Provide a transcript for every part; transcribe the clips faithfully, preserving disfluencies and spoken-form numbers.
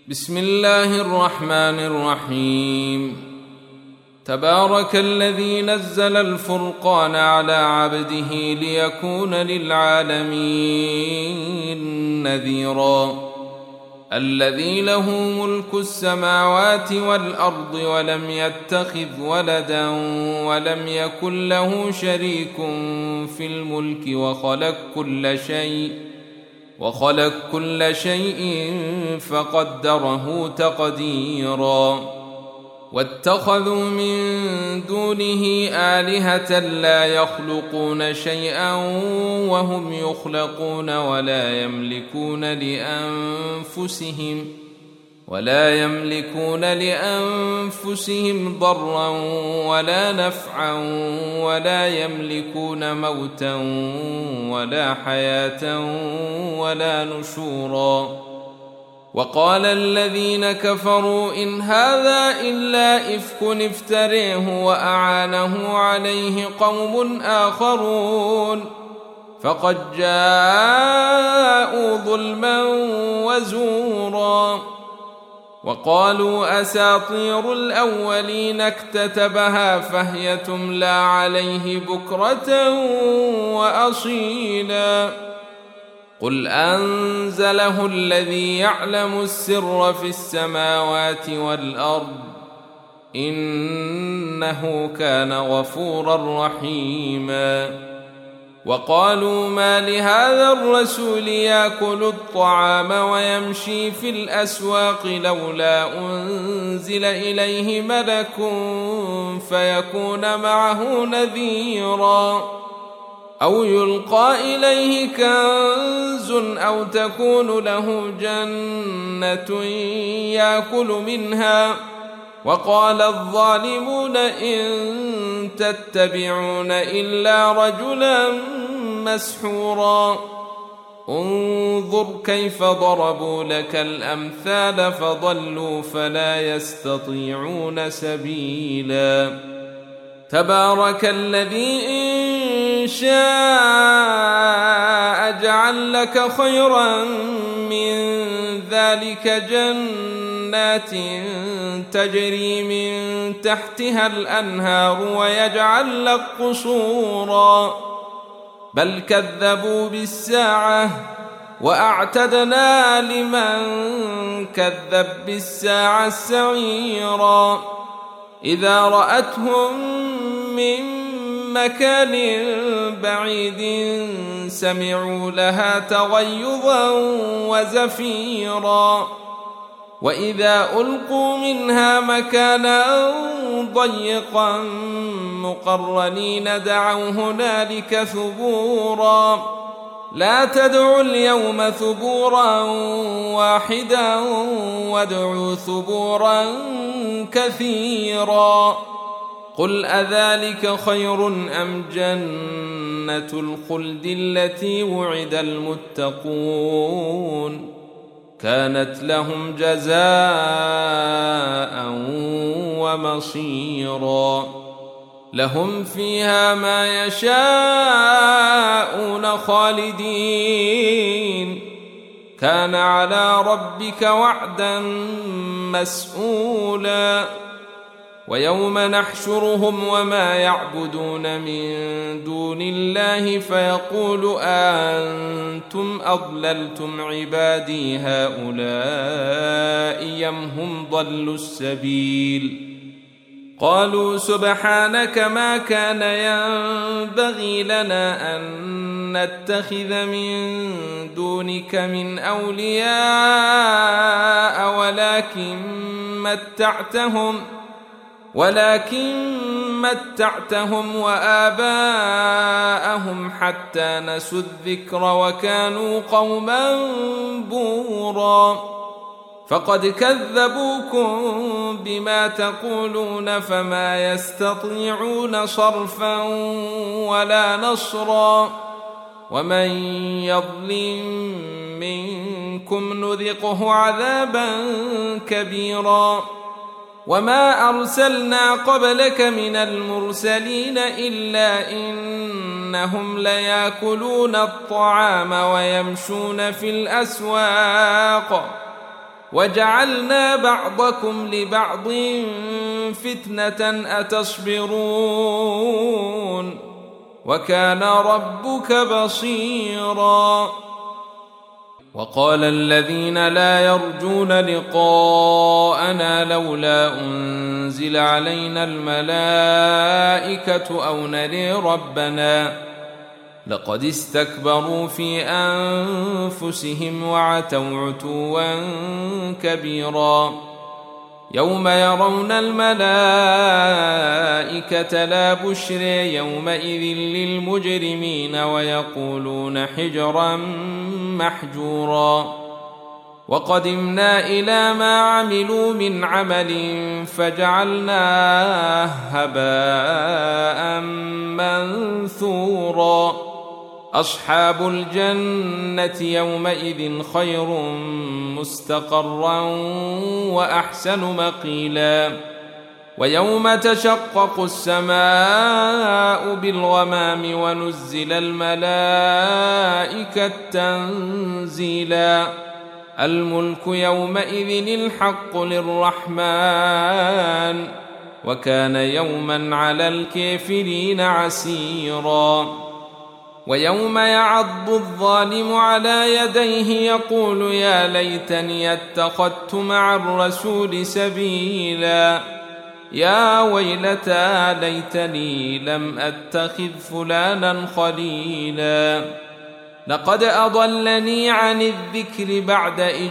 بسم الله الرحمن الرحيم. تبارك الذي نزل الفرقان على عبده ليكون للعالمين نذيرا. الذي له ملك السماوات والأرض ولم يتخذ ولدا ولم يكن له شريك في الملك وخلق كل شيء وخلق كل شيء فقدره تقديرا. واتخذوا من دونه آلهة لا يخلقون شيئا وهم يخلقون ولا يملكون لأنفسهم ولا يملكون لأنفسهم ضرا ولا نفعا ولا يملكون موتا ولا حياة ولا نشورا. وقال الذين كفروا إن هذا إلا إفك افتريه وأعانه عليه قوم آخرون فقد جاءوا ظلما وزورا. وقالوا أساطير الأولين اكتتبها فهي تملى عليه بكرة وأصيلا. قل أنزله الذي يعلم السر في السماوات والأرض إنه كان غفورا رحيما. وقالوا ما لهذا الرسول يأكل الطعام ويمشي في الأسواق لولا أنزل إليه ملك فيكون معه نذيرا أو يلقى إليه كنز أو تكون له جنة يأكل منها. وقال الظالمون إن تتبعون إلا رجلا مسحورا. انظر كيف ضربوا لك الأمثال فضلوا فلا يستطيعون سبيلا. تبارك الذي إن شاء جعل لك خيرا من ذلك جنات تجري من تحتها الأنهار ويجعل لك قصورا بل كذبوا بالساعة وأعتدنا لمن كذب بالساعة سعيرا. إذا رأتهم من مكان بعيد سمعوا لها تغيظا وزفيرا. وإذا ألقوا منها مكانا ضيقا مقرنين دعوا هنالك ثبورا. لا تدعوا اليوم ثبورا واحدا وادعوا ثبورا كثيرا. قل أذلك خير أم جنة الخلد التي وعد المتقون كانت لهم جزاء ومصيرا. لهم فيها ما يشاءون خالدين كان على ربك وعدا مسئولا. ويوم نحشرهم وما يعبدون من دون الله فيقول أنتم أضللتم عبادي هؤلاء أم هم ضلوا السبيل. قالوا سبحانك ما كان ينبغي لنا أن نتخذ من دونك من أولياء ولكن متعتهم ولكن متعتهم وآباءهم حتى نسوا الذكر وكانوا قوما بورا. فقد كذبوكم بما تقولون فما يستطيعون صرفا ولا نصرا. ومن يظلم منكم نذقه عذابا كبيرا. وما أرسلنا قبلك من المرسلين إلا إنهم ليأكلون الطعام ويمشون في الأسواق وجعلنا بعضكم لبعض فتنة أتصبرون وكان ربك بصيرا. وقال الذين لا يرجون لقاءنا لولا أنزل علينا الملائكة أو نري ربنا لقد استكبروا في أنفسهم وعتوا عتوا كبيرا. يوم يرون الملائكة لا بشر يومئذ للمجرمين ويقولون حجرا محجورا. وقدمنا إلى ما عملوا من عمل فجعلناه هباء منثورا. أصحاب الجنة يومئذ خير مستقرا وأحسن مقيلا. ويوم تشقق السماء بالغمام ونزل الملائكة تنزيلا. الملك يومئذ الحق للرحمن وكان يوما على الكافرين عسيرا. ويوم يعض الظالم على يديه يقول يا ليتني اتخذت مع الرسول سبيلا. يا ويلتى ليتني لم أتخذ فلانا خليلا. لقد أضلني عن الذكر بعد إذ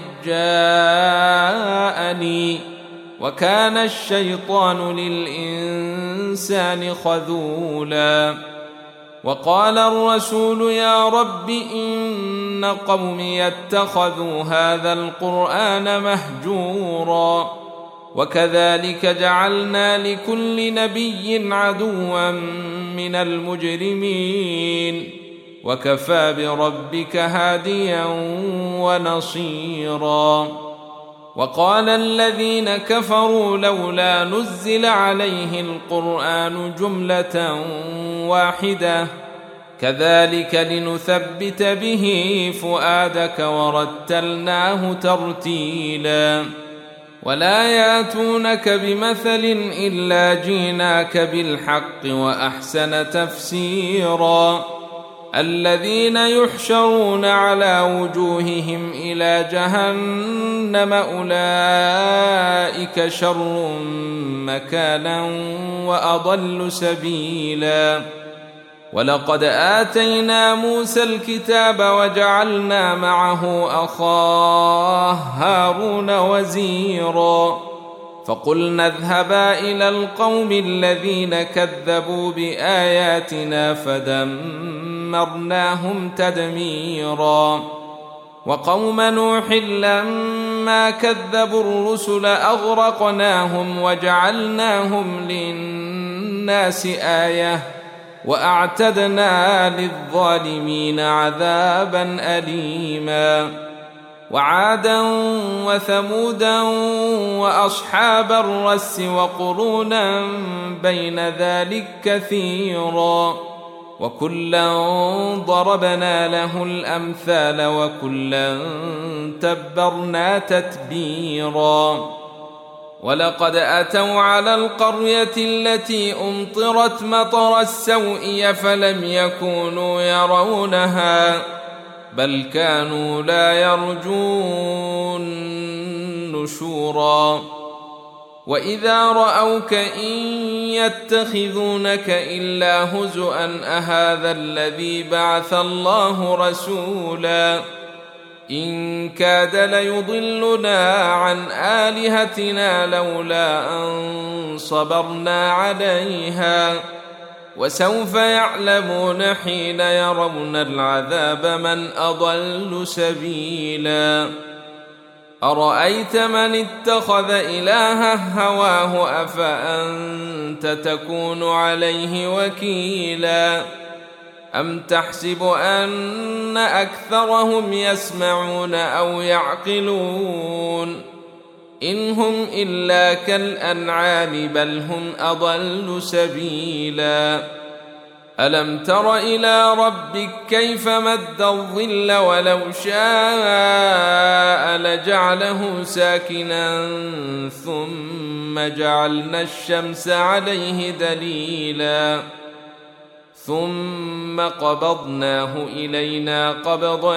جاءني وكان الشيطان للإنسان خذولا. وقال الرسول يا رب إن قومي اتخذوا هذا القرآن مهجورا. وكذلك جعلنا لكل نبي عدوا من المجرمين وكفى بربك هاديا ونصيرا. وقال الذين كفروا لولا نزل عليه القرآن جملة واحدة كذلك لنثبت به فؤادك ورتلناه ترتيلا. ولا يأتونك بمثل إلا جيناك بالحق وأحسن تفسيرا. الذين يحشرون على وجوههم إلى جهنم أولئك شر مكانا وأضل سبيلا. ولقد آتينا موسى الكتاب وجعلنا معه أخاه هارون وزيرا. فقلنا اذهبا إلى القوم الذين كذبوا بآياتنا فدمرناهم تدميرا. وقوم نوح لما كذبوا الرسل أغرقناهم وجعلناهم للناس آية وأعتدنا للظالمين عذابا أليما. وعادا وثمودا وأصحاب الرس وقرونا بين ذلك كثيرا. وكلا ضربنا له الأمثال وكلا تبرنا تتبيرا. ولقد أتوا على القرية التي أمطرت مطر السوء فلم يكونوا يرونها بل كانوا لا يرجون نشورا. وإذا رأوك إن يتخذونك إلا هزؤا أهذا الذي بعث الله رسولا. إن كاد ليضلنا عن آلهتنا لولا أن صبرنا عليها وسوف يعلمون حين يرون العذاب من أضل سبيلا. أرأيت من اتخذ إلهه هواه أفأنت تكون عليه وكيلا. أم تحسب أن أكثرهم يسمعون أو يعقلون إن هم إلا كالأنعام بل هم أضل سبيلا. ألم تر إلى ربك كيف مد الظل ولو شاء لجعله ساكنا ثم جعلنا الشمس عليه دليلا ثم قبضناه إلينا قبضا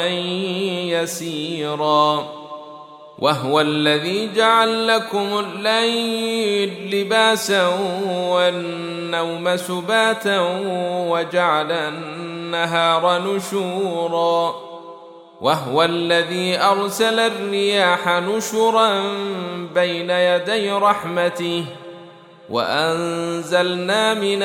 يسيرا وهو الذي جعل لكم الليل لباسا والنوم سباتا وجعل النهار نشورا وهو الذي أرسل الرياح نشرا بين يدي رحمته وأنزلنا من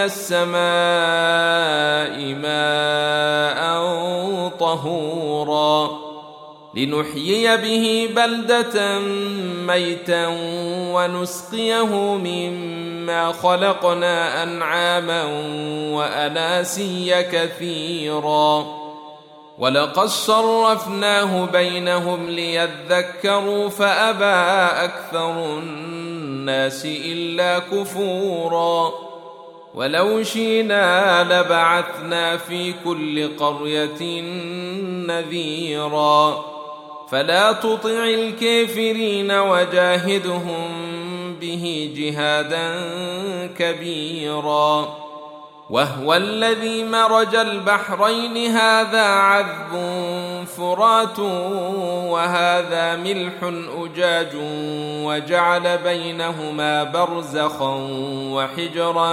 السماء ماء طهورا لنحيي به بلدة ميتا ونسقيه مما خلقنا أنعاما وأناسيا كثيرا ولقد صرفناه بينهم ليذكروا فأبى أكثر الناس إلا كفورا ولو شئنا لبعثنا في كل قرية نذيرا فلا تطع الكافرين وجاهدهم به جهادا كبيرا وهو الذي مرج البحرين هذا عذب فرات وهذا ملح أجاج وجعل بينهما برزخا وحجرا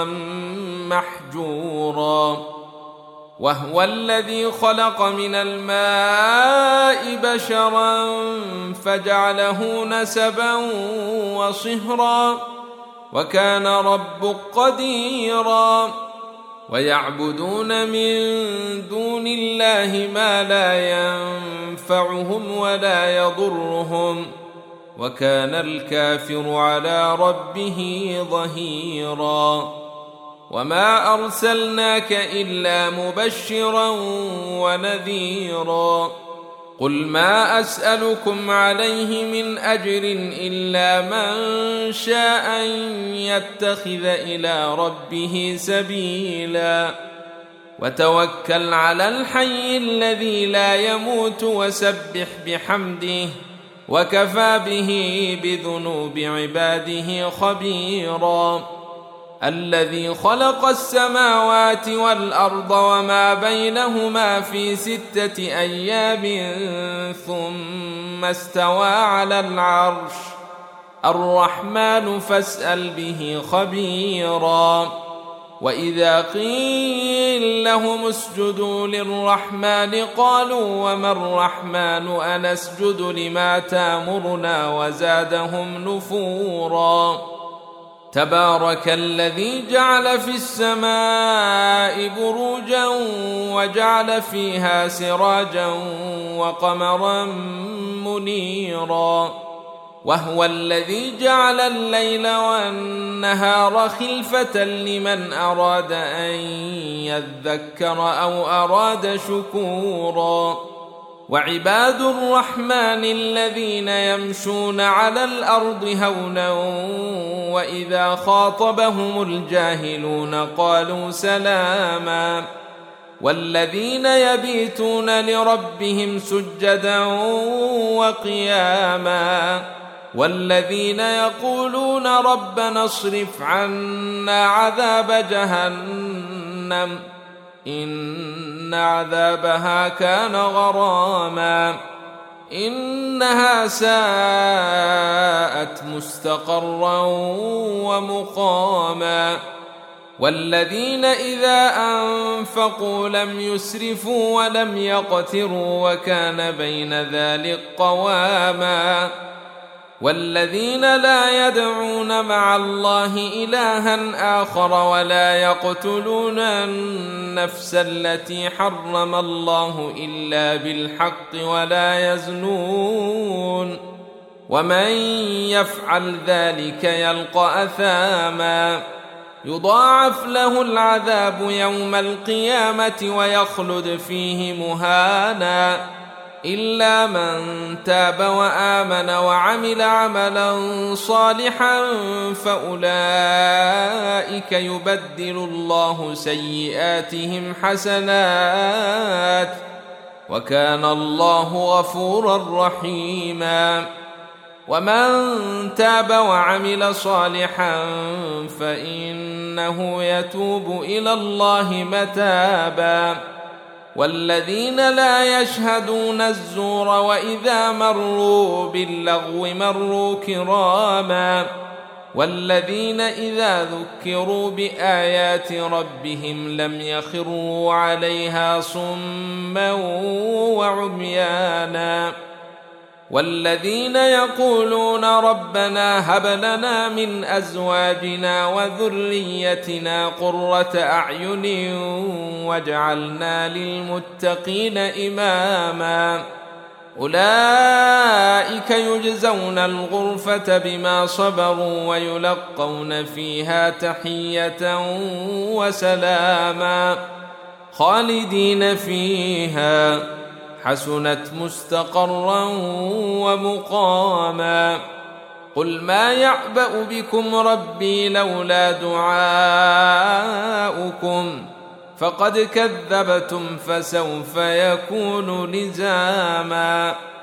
محجورا وهو الذي خلق من الماء بشرا فجعله نسبا وصهرا وكان ربك قديرا ويعبدون من دون الله ما لا ينفعهم ولا يضرهم وكان الكافر على ربه ظهيرا وما أرسلناك إلا مبشرا ونذيرا قل ما أسألكم عليه من أجر إلا من شاء أن يتخذ إلى ربه سبيلا وتوكل على الحي الذي لا يموت وسبح بحمده وكفى به بذنوب عباده خبيرا الذي خلق السماوات والأرض وما بينهما في ستة أيام ثم استوى على العرش الرحمن فاسأل به خبيرا وإذا قيل لهم اسجدوا للرحمن قالوا وما الرحمن أنسجد لما تأمرنا وزادهم نفورا تبارك الذي جعل في السماء بروجا وجعل فيها سراجا وقمرا منيرا وهو الذي جعل الليل والنهار خلفة لمن أراد أن يذكر أو أراد شكورا وعباد الرحمن الذين يمشون على الأرض هونا وإذا خاطبهم الجاهلون قالوا سلاما والذين يبيتون لربهم سجدا وقياما والذين يقولون ربنا اصرف عنا عذاب جهنم إن عذابها كان غراما إنها ساءت مستقرا ومقاما والذين إذا أنفقوا لم يسرفوا ولم يقتروا وكان بين ذلك قواما والذين لا يدعون مع الله إلها آخر ولا يقتلون النفس التي حرم الله إلا بالحق ولا يزنون ومن يفعل ذلك يلقى أثاما يضاعف له العذاب يوم القيامة ويخلد فيه مهانا إلا من تاب وآمن وعمل عملا صالحا فأولئك يبدل الله سيئاتهم حسنات وكان الله غفورا رحيما. ومن تاب وعمل صالحا فإنه يتوب إلى الله متابا. والذين لا يشهدون الزور وإذا مروا باللغو مروا كراما. والذين إذا ذكروا بآيات ربهم لم يخروا عليها صما وعميانا. والذين يقولون ربنا هب لنا من أزواجنا وذريتنا قرة أعين واجعلنا للمتقين إماما. أولئك يجزون الغرفة بما صبروا ويلقون فيها تحية وسلاما خالدين فيها حسنت مستقرا ومقاما. قل ما يعبأ بكم ربي لولا دعاؤكم فقد كذبتم فسوف يكون لزاما.